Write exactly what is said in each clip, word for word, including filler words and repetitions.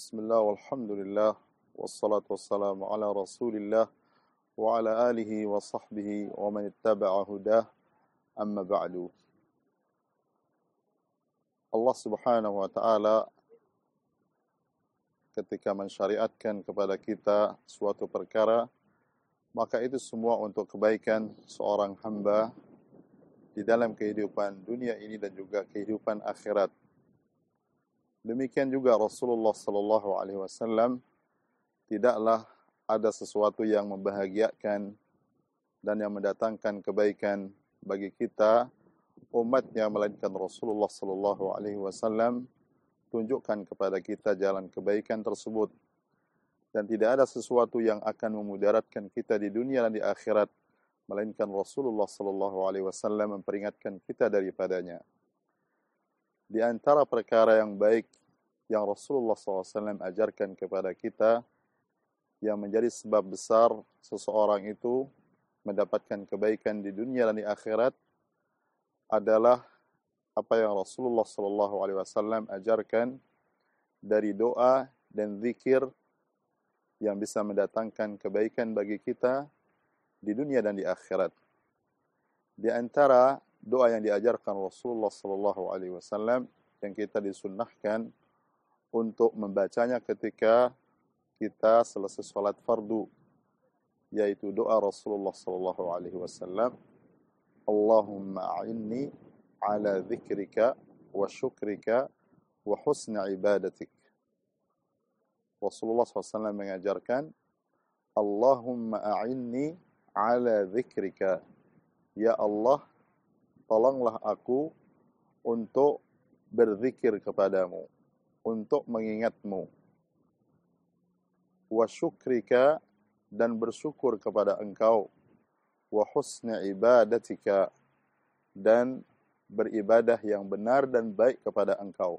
Bismillah walhamdulillah wassalatu wassalamu ala rasulillah wa ala alihi wa sahbihi wa man ittaba'a hudah amma ba'du. Allah subhanahu wa ta'ala ketika mensyariatkan kepada kita suatu perkara, maka itu semua untuk kebaikan seorang hamba di dalam kehidupan dunia ini dan juga kehidupan akhirat. Demikian juga Rasulullah sallallahu alaihi wasallam tidaklah ada sesuatu yang membahagiakan dan yang mendatangkan kebaikan bagi kita umatnya melainkan Rasulullah sallallahu alaihi wasallam tunjukkan kepada kita jalan kebaikan tersebut, dan tidak ada sesuatu yang akan memudaratkan kita di dunia dan di akhirat melainkan Rasulullah sallallahu alaihi wasallam memperingatkan kita daripadanya. Di antara perkara yang baik yang Rasulullah sallallahu alaihi wasallam ajarkan kepada kita yang menjadi sebab besar seseorang itu mendapatkan kebaikan di dunia dan di akhirat adalah apa yang Rasulullah sallallahu alaihi wasallam ajarkan dari doa dan zikir yang bisa mendatangkan kebaikan bagi kita di dunia dan di akhirat. Di antara doa yang diajarkan Rasulullah sallallahu alaihi wasallam yang kita disunnahkan untuk membacanya ketika kita selesai salat fardu, yaitu doa Rasulullah sallallahu alaihi wasallam, Allahumma a'inni ala dzikrika wa syukrika wa husni ibadatik. Rasulullah sallallahu alaihi wasallam mengajarkan, Allahumma a'inni ala dzikrika, ya Allah, tolonglah aku untuk berzikir kepadamu, untuk mengingatmu, wa syukrika, dan bersyukur kepada engkau, wa husni ibadatika, dan beribadah yang benar dan baik kepada engkau.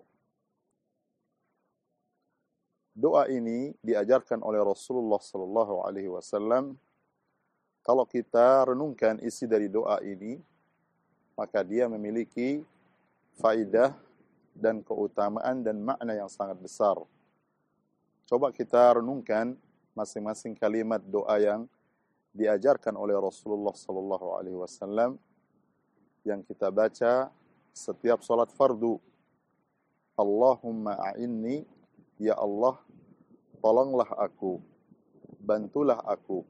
Doa ini diajarkan oleh Rasulullah sallallahu alaihi wasallam. Kalau kita renungkan isi dari doa ini, maka dia memiliki faidah dan keutamaan dan makna yang sangat besar. Coba kita renungkan masing-masing kalimat doa yang diajarkan oleh Rasulullah sallallahu alaihi wasallam yang kita baca setiap salat fardu. Allahumma a'inni, ya Allah, tolonglah aku, bantulah aku,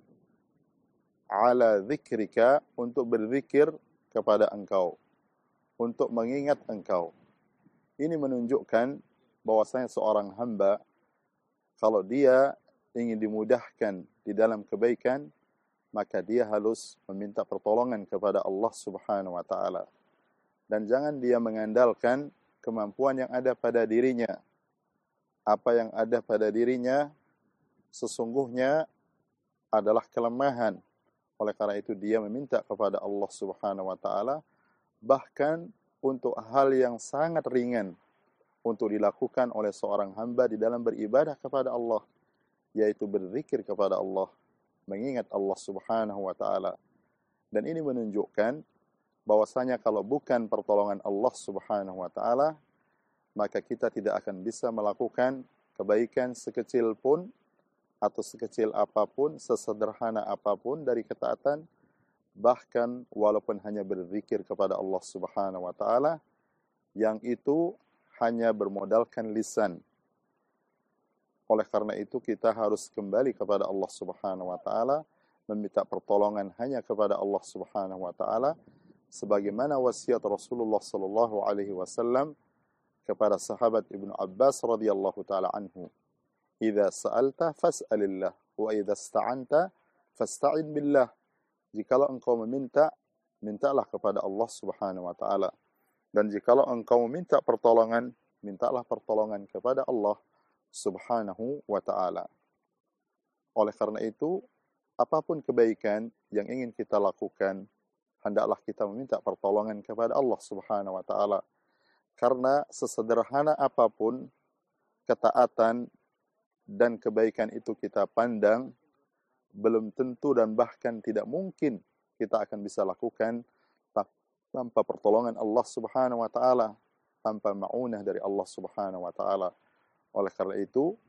ala dzikrika, untuk berzikir kepada engkau, untuk mengingat engkau. Ini menunjukkan bahwasanya seorang hamba, kalau dia ingin dimudahkan di dalam kebaikan, maka dia harus meminta pertolongan kepada Allah Subhanahu wa taala. Dan jangan dia mengandalkan kemampuan yang ada pada dirinya. Apa yang ada pada dirinya sesungguhnya adalah kelemahan. Oleh karena itu dia meminta kepada Allah Subhanahu wa taala, bahkan untuk hal yang sangat ringan untuk dilakukan oleh seorang hamba di dalam beribadah kepada Allah, yaitu berzikir kepada Allah, mengingat Allah Subhanahu wa taala. Dan ini menunjukkan bahwasanya kalau bukan pertolongan Allah Subhanahu wa taala, maka kita tidak akan bisa melakukan kebaikan sekecil pun atau sekecil apapun, sesederhana apapun dari ketaatan, bahkan walaupun hanya berzikir kepada Allah Subhanahu wa taala, yang itu hanya bermodalkan lisan. Oleh karena itu kita harus kembali kepada Allah Subhanahu wa taala, meminta pertolongan hanya kepada Allah Subhanahu wa taala, sebagaimana wasiat Rasulullah sallallahu alaihi wasallam kepada sahabat Ibnu Abbas radhiyallahu taala anhu, "Idza sa'alta fas'alillah wa idza ista'anta fasta'in billah." Jikalau engkau meminta, mintalah kepada Allah Subhanahu wa taala. Dan jikalau engkau meminta pertolongan, mintalah pertolongan kepada Allah Subhanahu wa ta'ala. Oleh karena itu, apapun kebaikan yang ingin kita lakukan, hendaklah kita meminta pertolongan kepada Allah Subhanahu wa ta'ala. Karena sesederhana apapun ketaatan dan kebaikan itu kita pandang, belum tentu dan bahkan tidak mungkin kita akan bisa lakukan tanpa pertolongan Allah Subhanahu wa taala, tanpa ma'unah dari Allah Subhanahu wa taala. Oleh karena itu,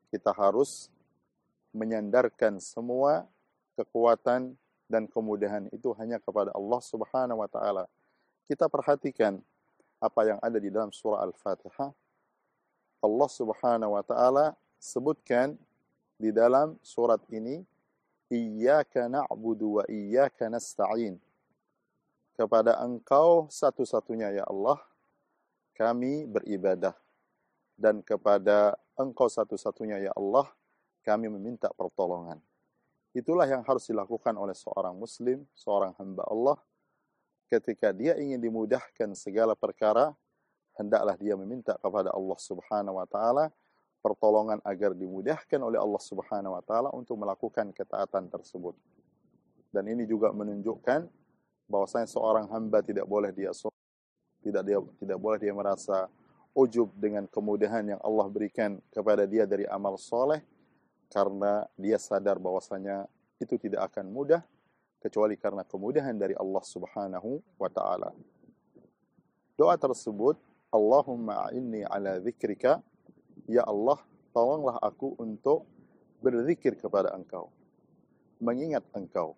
kita harus menyandarkan semua kekuatan dan kemudahan itu hanya kepada Allah Subhanahu wa taala. Kita perhatikan apa yang ada di dalam surah Al-Fatihah. Allah Subhanahu wa taala sebutkan di dalam surat ini, iyyaka na'budu wa iyyaka nasta'in. Kepada Engkau satu-satunya ya Allah kami beribadah, dan kepada Engkau satu-satunya ya Allah kami meminta pertolongan. Itulah yang harus dilakukan oleh seorang muslim, seorang hamba Allah. Ketika dia ingin dimudahkan segala perkara, hendaklah dia meminta kepada Allah Subhanahu wa taala pertolongan agar dimudahkan oleh Allah Subhanahu wa taala untuk melakukan ketaatan tersebut. Dan ini juga menunjukkan bahwasanya seorang hamba tidak boleh dia tidak dia tidak boleh dia merasa ujub dengan kemudahan yang Allah berikan kepada dia dari amal soleh, karena dia sadar bahwasanya itu tidak akan mudah kecuali karena kemudahan dari Allah Subhanahu wa taala. Doa tersebut, Allahumma a'inni ala dzikrika, ya Allah, tolonglah aku untuk berzikir kepada Engkau, mengingat Engkau.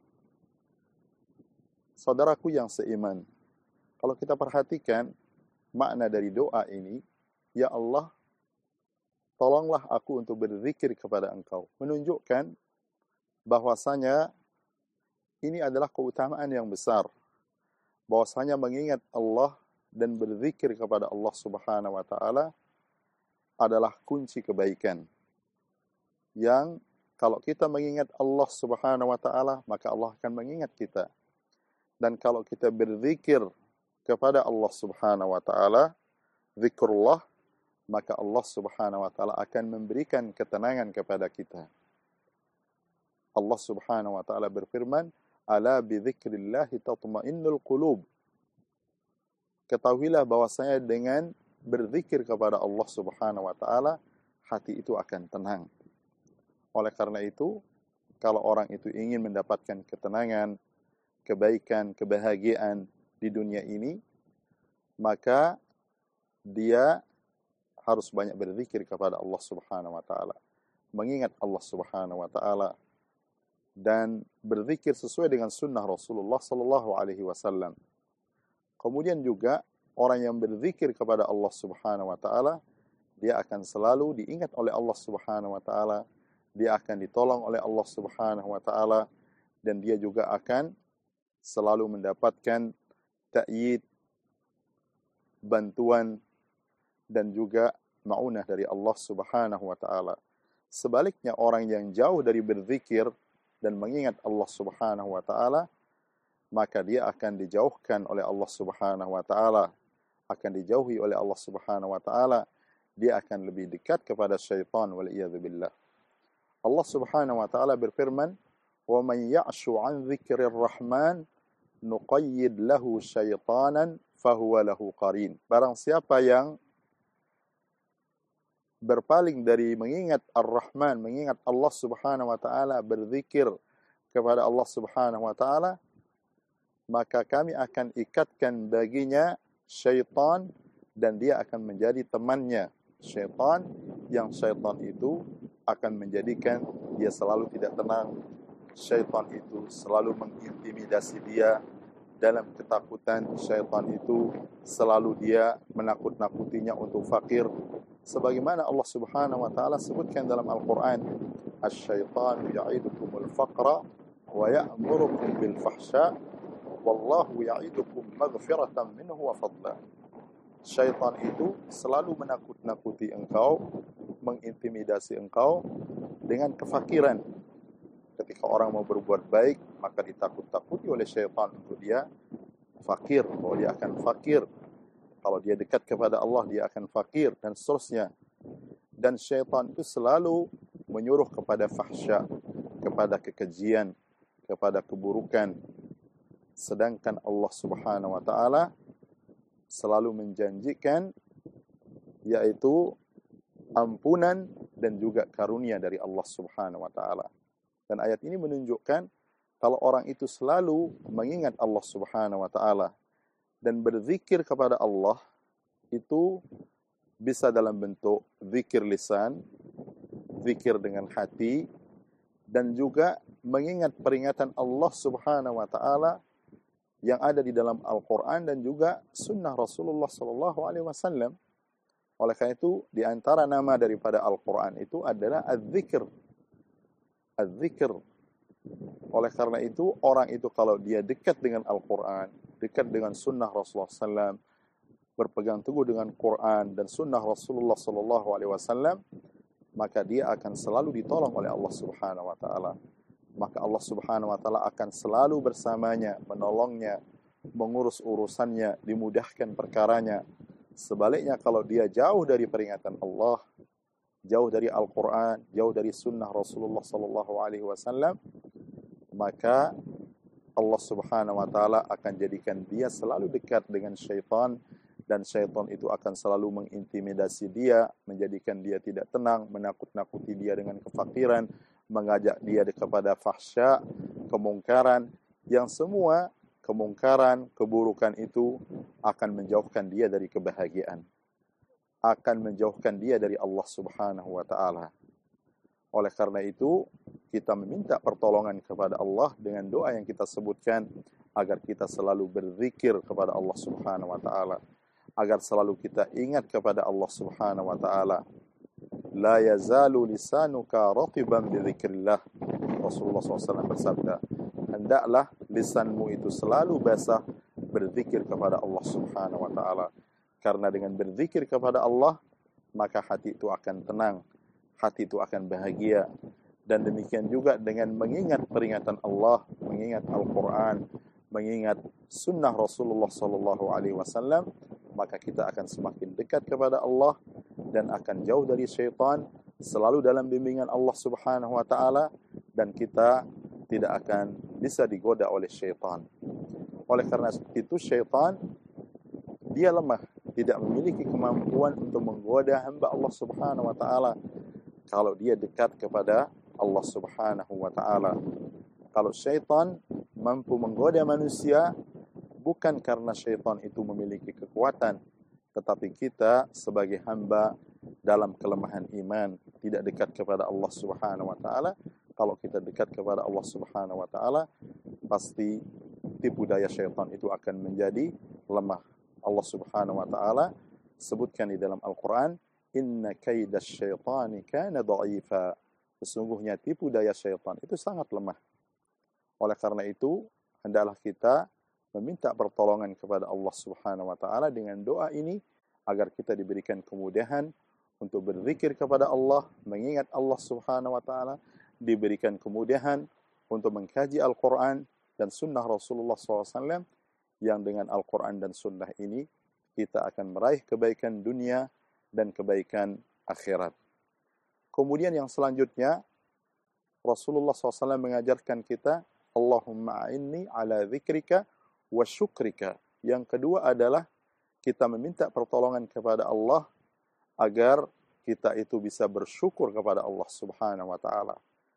Saudaraku yang seiman, kalau kita perhatikan makna dari doa ini, ya Allah, tolonglah aku untuk berzikir kepada Engkau, menunjukkan bahwasanya ini adalah keutamaan yang besar. Bahwasanya mengingat Allah dan berzikir kepada Allah Subhanahu wa taala adalah kunci kebaikan. Yang kalau kita mengingat Allah Subhanahu wa taala, maka Allah akan mengingat kita. Dan kalau kita berzikir kepada Allah Subhanahu wa taala, zikrullah, maka Allah Subhanahu wa taala akan memberikan ketenangan kepada kita. Allah Subhanahu wa taala berfirman, ala bidzikrillahi tatma'innul qulub. Ketahuilah bahwasanya dengan berzikir kepada Allah Subhanahu wa taala, hati itu akan tenang. Oleh karena itu, kalau orang itu ingin mendapatkan ketenangan, kebaikan, kebahagiaan di dunia ini, maka dia harus banyak berzikir kepada Allah Subhanahu wa taala, mengingat Allah Subhanahu wa taala, dan berzikir sesuai dengan sunnah Rasulullah sallallahu alaihi wasallam. Kemudian juga orang yang berzikir kepada Allah Subhanahu wa taala, dia akan selalu diingat oleh Allah Subhanahu wa taala, dia akan ditolong oleh Allah Subhanahu wa taala, dan dia juga akan selalu mendapatkan ta'yid, bantuan, dan juga ma'unah dari Allah Subhanahu wa taala. Sebaliknya, orang yang jauh dari berzikir dan mengingat Allah Subhanahu wa taala, maka dia akan dijauhkan oleh Allah Subhanahu wa taala, akan dijauhi oleh Allah Subhanahu wa taala, dia akan lebih dekat kepada syaitan, wal iyadzu billah. Allah Subhanahu wa taala berfirman, "Wa man ya'shu 'an dzikrir rahman nuqayyid lahu syaitanan fahuwa lahu qarin." Barang siapa yang berpaling dari mengingat Ar-Rahman, mengingat Allah Subhanahu wa taala, berzikir kepada Allah Subhanahu wa taala, maka kami akan ikatkan baginya syaitan dan dia akan menjadi temannya. Syaitan yang syaitan itu akan menjadikan dia selalu tidak tenang. Syaitan itu selalu mengintimidasi dia dalam ketakutan. Syaitan itu selalu dia menakut-nakutinya untuk fakir. Sebagaimana Allah Subhanahu wa taala sebutkan dalam Al-Qur'an, "Asy-syaitanu ya'idukumul faqra wa ya'murukum bil fahsya wallahu ya'idukum maghfiratan minhu wa fadla." Syaitan itu selalu menakut-nakuti engkau, mengintimidasi engkau dengan kefakiran. Ketika orang mau berbuat baik, maka ditakut-takuti oleh syaitan untuk dia fakir, bahwa dia akan fakir. Kalau dia dekat kepada Allah, dia akan fakir, dan seterusnya. Dan syaitan itu selalu menyuruh kepada fahsya, kepada kekejian, kepada keburukan. Sedangkan Allah Subhanahu wa taala selalu menjanjikan, yaitu ampunan dan juga karunia dari Allah Subhanahu wa taala. Dan ayat ini menunjukkan kalau orang itu selalu mengingat Allah Subhanahu wa taala dan berzikir kepada Allah, itu bisa dalam bentuk zikir lisan, berzikir dengan hati, dan juga mengingat peringatan Allah Subhanahu wa taala yang ada di dalam Al-Qur'an dan juga sunnah Rasulullah sallallahu alaihi wasallam. Oleh karena itu, di antara nama daripada Al-Qur'an itu adalah Az-Zikr. Az-Zikr. Oleh karena itu, orang itu kalau dia dekat dengan Al-Qur'an, dekat dengan sunnah Rasulullah sallallahu alaihi wasallam, berpegang teguh dengan Quran dan sunnah Rasulullah sallallahu alaihi wasallam, maka dia akan selalu ditolong oleh Allah Subhanahu wa taala. Maka Allah Subhanahu wa taala akan selalu bersamanya, menolongnya, mengurus urusannya, dimudahkan perkaranya. Sebaliknya kalau dia jauh dari peringatan Allah, jauh dari Al-Qur'an, jauh dari sunnah Rasulullah sallallahu alaihi wasallam, maka Allah Subhanahu wa taala akan jadikan dia selalu dekat dengan syaitan, dan syaitan itu akan selalu mengintimidasi dia, menjadikan dia tidak tenang, menakut-nakuti dia dengan kefakiran, mengajak dia kepada fahsya, kemungkaran, yang semua kemungkaran, keburukan itu akan menjauhkan dia dari kebahagiaan, akan menjauhkan dia dari Allah Subhanahu wa taala. Oleh karena itu, kita meminta pertolongan kepada Allah dengan doa yang kita sebutkan, agar kita selalu berzikir kepada Allah Subhanahu wa taala, agar selalu kita ingat kepada Allah Subhanahu wa taala. La yazalu lisanuka ratiban bi dzikrillah. Rasulullah sallallahu alaihi wasallam bersabda, hendaklah lisanmu itu selalu basah berzikir kepada Allah Subhanahu wa taala. Karena dengan berzikir kepada Allah, maka hati itu akan tenang, hati itu akan bahagia. Dan demikian juga dengan mengingat peringatan Allah, mengingat Al-Qur'an, mengingat sunnah Rasulullah sallallahu alaihi wasallam, maka kita akan semakin dekat kepada Allah dan akan jauh dari syaitan, selalu dalam bimbingan Allah Subhanahu wa taala, dan kita tidak akan bisa digoda oleh syaitan. Oleh karena itu, syaitan dia lemah, tidak memiliki kemampuan untuk menggoda hamba Allah Subhanahu wa taala kalau dia dekat kepada Allah Subhanahu wa taala. Kalau syaitan mampu menggoda manusia, bukan karena syaitan itu memiliki kekuatan, tetapi kita sebagai hamba dalam kelemahan iman, tidak dekat kepada Allah Subhanahu wa taala. Kalau kita dekat kepada Allah Subhanahu wa taala, pasti tipu daya syaitan itu akan menjadi lemah. Allah Subhanahu wa taala sebutkan di dalam Al-Qur'an, inna kaidash syaitani kana dha'ifa. Sesungguhnya tipu daya syaitan itu sangat lemah. Oleh karena itu, hendaklah kita meminta pertolongan kepada Allah Subhanahu wa taala dengan doa ini, agar kita diberikan kemudahan untuk berzikir kepada Allah, mengingat Allah Subhanahu wa taala, diberikan kemudahan untuk mengkaji Al-Qur'an dan sunnah Rasulullah sallallahu alaihi wasallam, yang dengan Al-Qur'an dan sunnah ini kita akan meraih kebaikan dunia dan kebaikan akhirat. Kemudian yang selanjutnya, Rasulullah sallallahu alaihi wasallam mengajarkan kita, Allahumma a'inni ala dzikrika wa syukrika. Yang kedua adalah kita meminta pertolongan kepada Allah agar kita itu bisa bersyukur kepada Allah Subhanahu wa taala.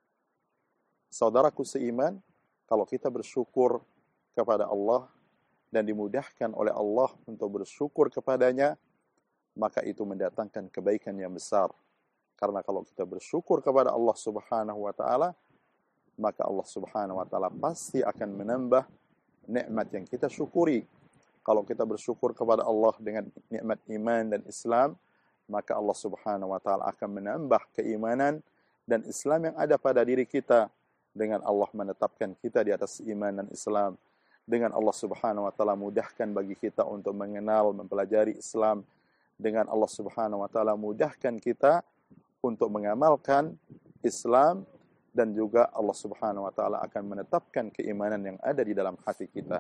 Saudaraku seiman, kalau kita bersyukur kepada Allah dan dimudahkan oleh Allah untuk bersyukur kepadanya, maka itu mendatangkan kebaikan yang besar. Karena kalau kita bersyukur kepada Allah Subhanahu wa taala, maka Allah Subhanahu wa taala pasti akan menambah nikmat yang kita syukuri. Kalau kita bersyukur kepada Allah dengan nikmat iman dan Islam, maka Allah Subhanahu wa taala akan menambah keimanan dan Islam yang ada pada diri kita. Dengan Allah menetapkan kita di atas iman dan Islam, dengan Allah Subhanahu wa taala mudahkan bagi kita untuk mengenal, mempelajari Islam, dengan Allah Subhanahu wa taala mudahkan kita untuk mengamalkan Islam, dan juga Allah Subhanahu wa taala akan menetapkan keimanan yang ada di dalam hati kita.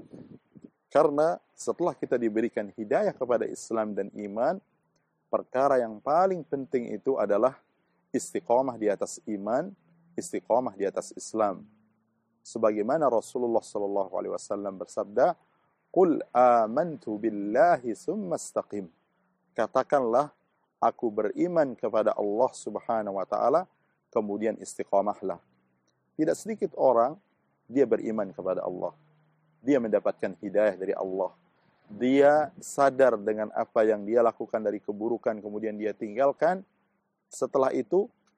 Karena setelah kita diberikan hidayah kepada Islam dan iman, perkara yang paling penting itu adalah istiqamah di atas iman, istiqamah di atas Islam. Sebagaimana Rasulullah sallallahu alaihi wasallam bersabda, "Qul amantu billahi tsumma istaqim." Katakanlah, aku beriman kepada Allah Subhanahu wa taala, kemudian istiqamahlah. Tidak sedikit orang dia beriman kepada Allah. Dia mendapatkan hidayah dari Allah. Dia sadar dengan apa yang dia lakukan dari keburukan, kemudian dia tinggalkan. Setelah itu,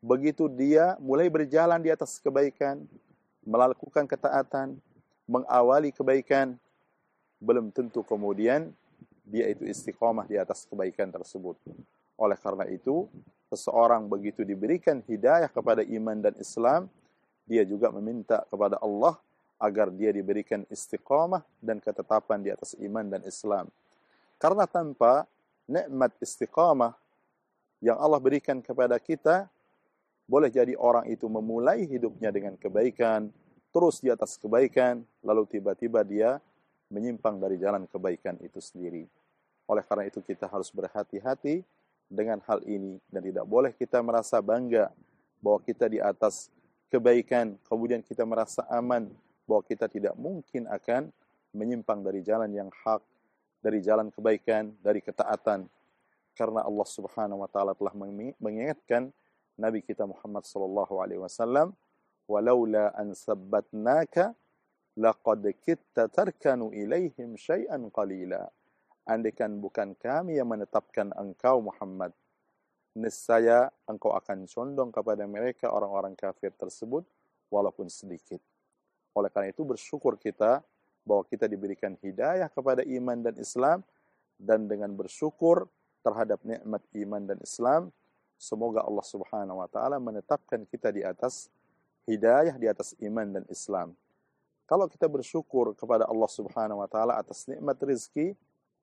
begitu dia mulai berjalan di atas kebaikan, melakukan ketaatan, mengawali kebaikan, belum tentu kemudian dia itu istiqamah di atas kebaikan tersebut. Oleh karena itu, seseorang begitu diberikan hidayah kepada iman dan Islam, dia juga meminta kepada Allah agar dia diberikan istiqamah dan ketetapan di atas iman dan Islam. Karena tanpa nikmat istiqamah yang Allah berikan kepada kita, boleh jadi orang itu memulai hidupnya dengan kebaikan, terus di atas kebaikan, lalu tiba-tiba dia menyimpang dari jalan kebaikan itu sendiri. Oleh karena itu kita harus berhati-hati dengan hal ini, dan tidak boleh kita merasa bangga bahwa kita di atas kebaikan, kemudian kita merasa aman bahwa kita tidak mungkin akan menyimpang dari jalan yang hak, dari jalan kebaikan, dari ketaatan. Karena Allah Subhanahu wa taala telah mengingatkan Nabi kita Muhammad sallallahu alaihi wasallam, "Walaula an sabbatnaka laqad kitta tarkanu ilaihim syai'an qalila." Andaikan bukan kami yang menetapkan engkau Muhammad, nescaya engkau akan condong kepada mereka orang-orang kafir tersebut walaupun sedikit. Oleh karena itu bersyukur kita bahwa kita diberikan hidayah kepada iman dan Islam, dan dengan bersyukur terhadap nikmat iman dan Islam, semoga Allah Subhanahu wa taala menetapkan kita di atas hidayah, di atas iman dan Islam. Kalau kita bersyukur kepada Allah Subhanahu wa taala atas nikmat rezeki,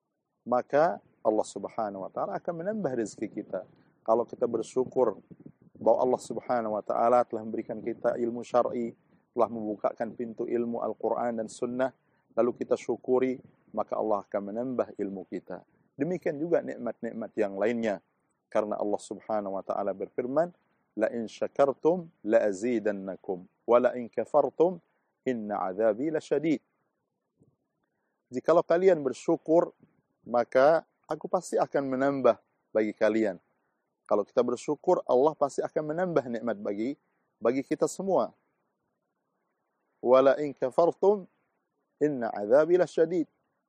maka Allah Subhanahu wa taala akan menambah rezeki kita. Kalau kita bersyukur bahwa Allah Subhanahu wa taala telah memberikan kita ilmu syar'i, telah membukakan pintu ilmu Al-Quran dan Sunnah, lalu kita syukuri, maka Allah akan menambah ilmu kita. Demikian juga nikmat-nikmat yang lainnya. Karena Allah Subhanahu wa taala berfirman, "La in syakartum la azidannakum wa la in kafartum inna 'adzabi lasyadid." Jikalau kalian bersyukur, maka aku pasti akan menambah bagi kalian. Kalau kita bersyukur, Allah pasti akan menambah nikmat bagi bagi kita semua. Wala in kafartum inna 'adzabi lasyadid.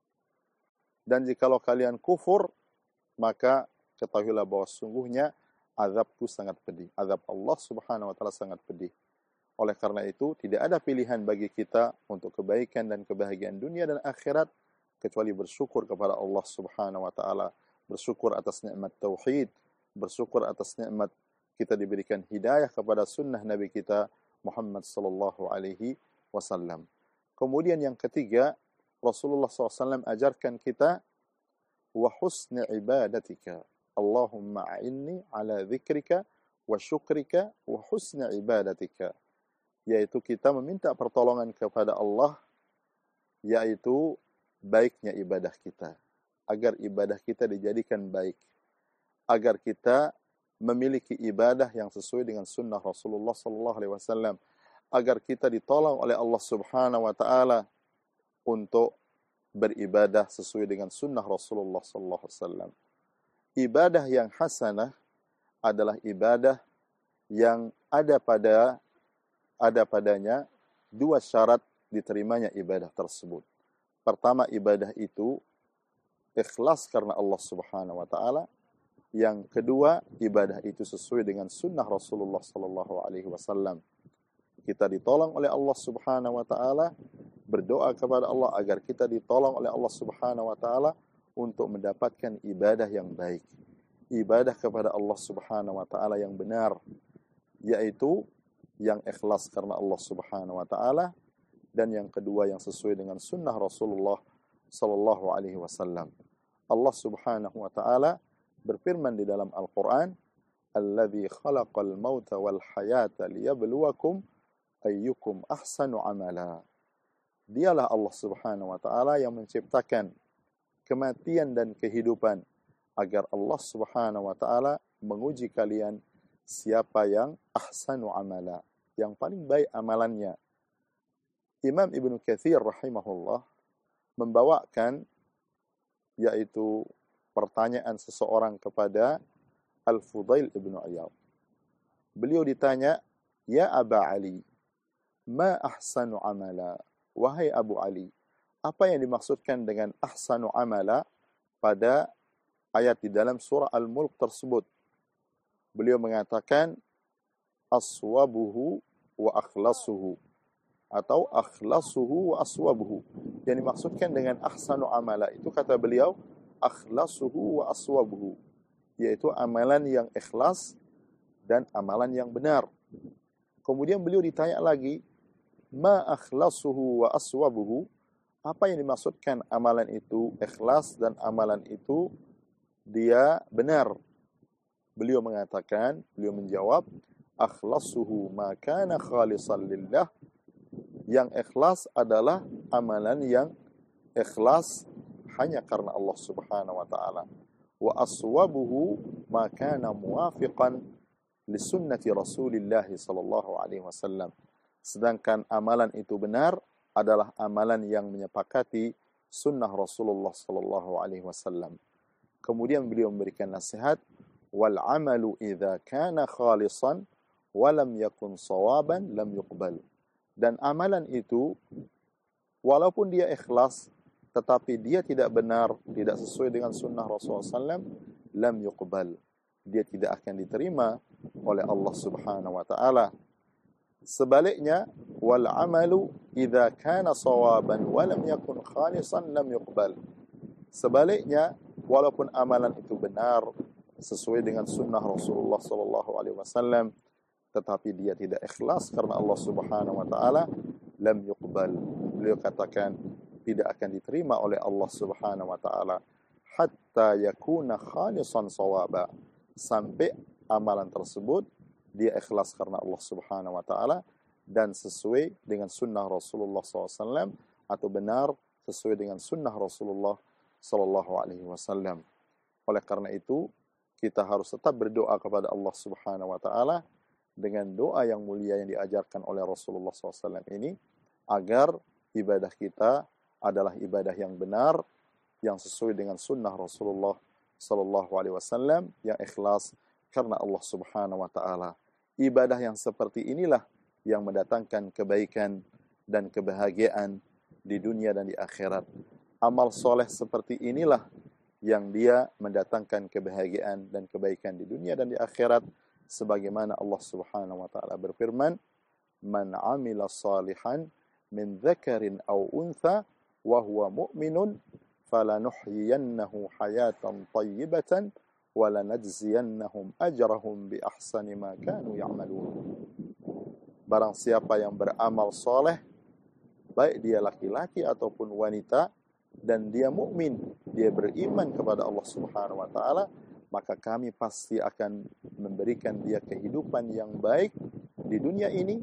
Dan jikalau kalian kufur, maka ketahuilah bahwa sungguhnya azabku sangat pedih. Azab Allah Subhanahu wa taala sangat pedih. Oleh karena itu, tidak ada pilihan bagi kita untuk kebaikan dan kebahagiaan dunia dan akhirat kecuali bersyukur kepada Allah Subhanahu wa taala, bersyukur atas nikmat tauhid, bersyukur atas nikmat kita diberikan hidayah kepada sunnah Nabi kita Muhammad sallallahu alaihi wasallam. Kemudian yang ketiga, Rasulullah sallallahu alaihi wasallam ajarkan kita wa husni ibadatika. Allahumma a'inni ala dzikrika wa syukrika wa husni ibadatika. Yaitu kita meminta pertolongan kepada Allah, yaitu baiknya ibadah kita, agar ibadah kita dijadikan baik, agar kita memiliki ibadah yang sesuai dengan sunnah Rasulullah sallallahu alaihi wasallam, agar kita ditolong oleh Allah Subhanahu wa taala untuk beribadah sesuai dengan sunnah Rasulullah sallallahu alaihi wasallam. Ibadah yang hasanah adalah ibadah yang ada pada ada padanya dua syarat diterimanya ibadah tersebut. Pertama, ibadah itu ikhlas karena Allah Subhanahu wa taala. Yang kedua, ibadah itu sesuai dengan sunnah Rasulullah sallallahu alaihi wasallam. Kita ditolong oleh Allah Subhanahu wa taala, berdoa kepada Allah agar kita ditolong oleh Allah Subhanahu wa taala untuk mendapatkan ibadah yang baik. Ibadah kepada Allah Subhanahu wa taala yang benar, yaitu yang ikhlas karena Allah Subhanahu wa taala, dan yang kedua yang sesuai dengan sunnah Rasulullah sallallahu alaihi wasallam. Allah Subhanahu wa taala berfirman di dalam Al-Qur'an, "Alladzi khalaqal mauta wal hayata liyabluwakum ayyukum ahsanu amala." Dialah Allah Subhanahu wa taala yang menciptakan kematian dan kehidupan agar Allah Subhanahu wa taala menguji kalian siapa yang ahsanu amala, yang paling baik amalannya. Imam Ibnu Katsir rahimahullah membawakan yaitu pertanyaan seseorang kepada Al-Fudail Ibnu Iyad. Beliau ditanya, "Ya Aba Ali, ma ahsanu amala?" Wahai Abu Ali, apa yang dimaksudkan dengan ahsanu amala pada ayat di dalam surah Al-Mulk tersebut? Beliau mengatakan, aswabuhu wa akhlasuhu, atau akhlasuhu wa aswabuhu. Yang dimaksudkan dengan ahsanu amala itu, kata beliau, akhlasuhu wa aswabuhu, yaitu amalan yang ikhlas dan amalan yang benar. Kemudian beliau ditanya lagi, ma akhlasuhu wa aswabuhu, apa yang dimaksudkan amalan itu ikhlas dan amalan itu dia benar? Beliau mengatakan, beliau menjawab, akhlasuhu ma kana khalisan lillah, yang ikhlas adalah amalan yang ikhlas hanya karena Allah Subhanahu wa taala. Wa aswabuhu ma kana muwafiqan li sunnati Rasulillah sallallahu alaihi wasallam. Sedangkan amalan itu benar adalah amalan yang menyepakati sunnah Rasulullah sallallahu alaihi wasallam. Kemudian beliau memberikan nasihat, wal amalu idza kana khalisan wa lam yakun sawaban lam yuqbal. Dan amalan itu walaupun dia ikhlas tetapi dia tidak benar, tidak sesuai dengan sunnah Rasulullah sallallahu alaihi wasallam, lam yuqbal, dia tidak akan diterima oleh Allah Subhanahu wa taala. Sebaliknya, wal amalu idza kana sawaban wa lam yakun khalisan lam yuqbal. Sebaliknya, walaupun amalan itu benar sesuai dengan sunnah Rasulullah sallallahu alaihi wasallam, tetapi dia tidak ikhlas karena Allah Subhanahu wa taala, lam yuqbal. Beliau katakan tidak akan diterima oleh Allah Subhanahu wa taala hatta yakuna khalisan sawaba, sampai amalan tersebut dia ikhlas karena Allah Subhanahu wa taala dan sesuai dengan sunnah Rasulullah sallallahu alaihi wasallam, atau benar sesuai dengan sunnah Rasulullah sallallahu alaihi wasallam. Oleh karena itu, kita harus tetap berdoa kepada Allah Subhanahu wa taala dengan doa yang mulia yang diajarkan oleh Rasulullah sallallahu alaihi wasallam ini, agar ibadah kita adalah ibadah yang benar, yang sesuai dengan sunnah Rasulullah sallallahu alaihi wasallam, yang ikhlas karena Allah Subhanahu wa taala. Ibadah yang seperti inilah yang mendatangkan kebaikan dan kebahagiaan di dunia dan di akhirat. Amal soleh seperti inilah yang dia mendatangkan kebahagiaan dan kebaikan di dunia dan di akhirat, sebagaimana Allah Subhanahu wa taala berfirman, man 'amila salihan min dzakarin aw untha wa huwa mu'minun falanuhyiyannahu hayatan thayyibatan wa lanajziyannahum ajrahum bi ahsani ma kanu ya'malun. Barang siapa yang beramal soleh, baik dia laki-laki ataupun wanita, dan dia mukmin, dia beriman kepada Allah Subhanahu wa taala, maka kami pasti akan memberikan dia kehidupan yang baik di dunia ini,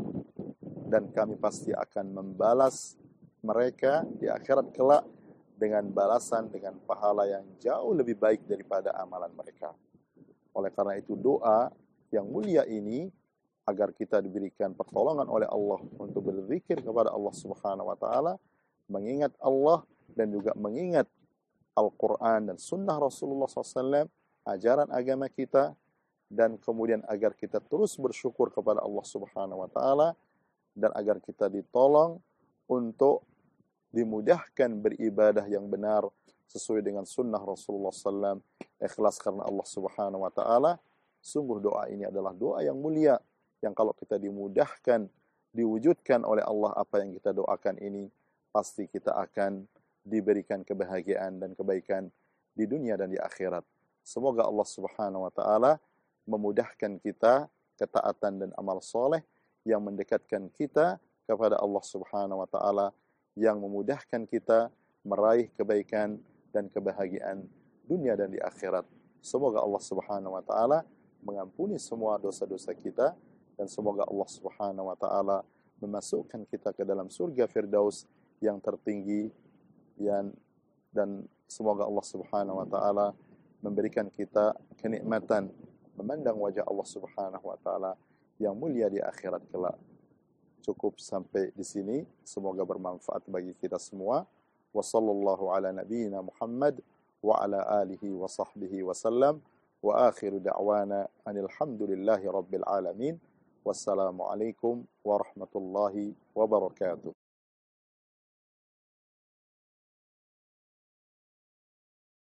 dan kami pasti akan membalas mereka di akhirat kelak dengan balasan, dengan pahala yang jauh lebih baik daripada amalan mereka. Oleh karena itu, doa yang mulia ini, agar kita diberikan pertolongan oleh Allah untuk berzikir kepada Allah Subhanahu wa taala, mengingat Allah dan juga mengingat Al-Quran dan sunnah Rasulullah sallallahu alaihi wasallam, ajaran agama kita, dan kemudian agar kita terus bersyukur kepada Allah Subhanahu wa taala, dan agar kita ditolong untuk dimudahkan beribadah yang benar sesuai dengan sunnah Rasulullah sallallahu alaihi wasallam, ikhlas karena Allah Subhanahu wa taala. Sungguh doa ini adalah doa yang mulia, yang kalau kita dimudahkan, diwujudkan oleh Allah apa yang kita doakan ini, pasti kita akan diberikan kebahagiaan dan kebaikan di dunia dan di akhirat. Semoga Allah Subhanahu wa taala memudahkan kita ketaatan dan amal soleh yang mendekatkan kita kepada Allah Subhanahu wa taala, yang memudahkan kita meraih kebaikan dan kebahagiaan dunia dan di akhirat. Semoga Allah Subhanahu wa taala mengampuni semua dosa-dosa kita, dan semoga Allah Subhanahu wa taala memasukkan kita ke dalam surga Firdaus yang tertinggi, yang dan semoga Allah Subhanahu wa taala memberikan kita kenikmatan memandang wajah Allah Subhanahu wa taala yang mulia di akhirat kelak. Cukup sampai di sini, semoga bermanfaat bagi kita semua. Wa sallallahu ala nabiyyina Muhammad wa ala alihi wa sahbihi wa sallam, wa akhiru da'wana anil hamdulillahi rabbil alamin. Wassalamualaikum warahmatullahi wabarakatuh.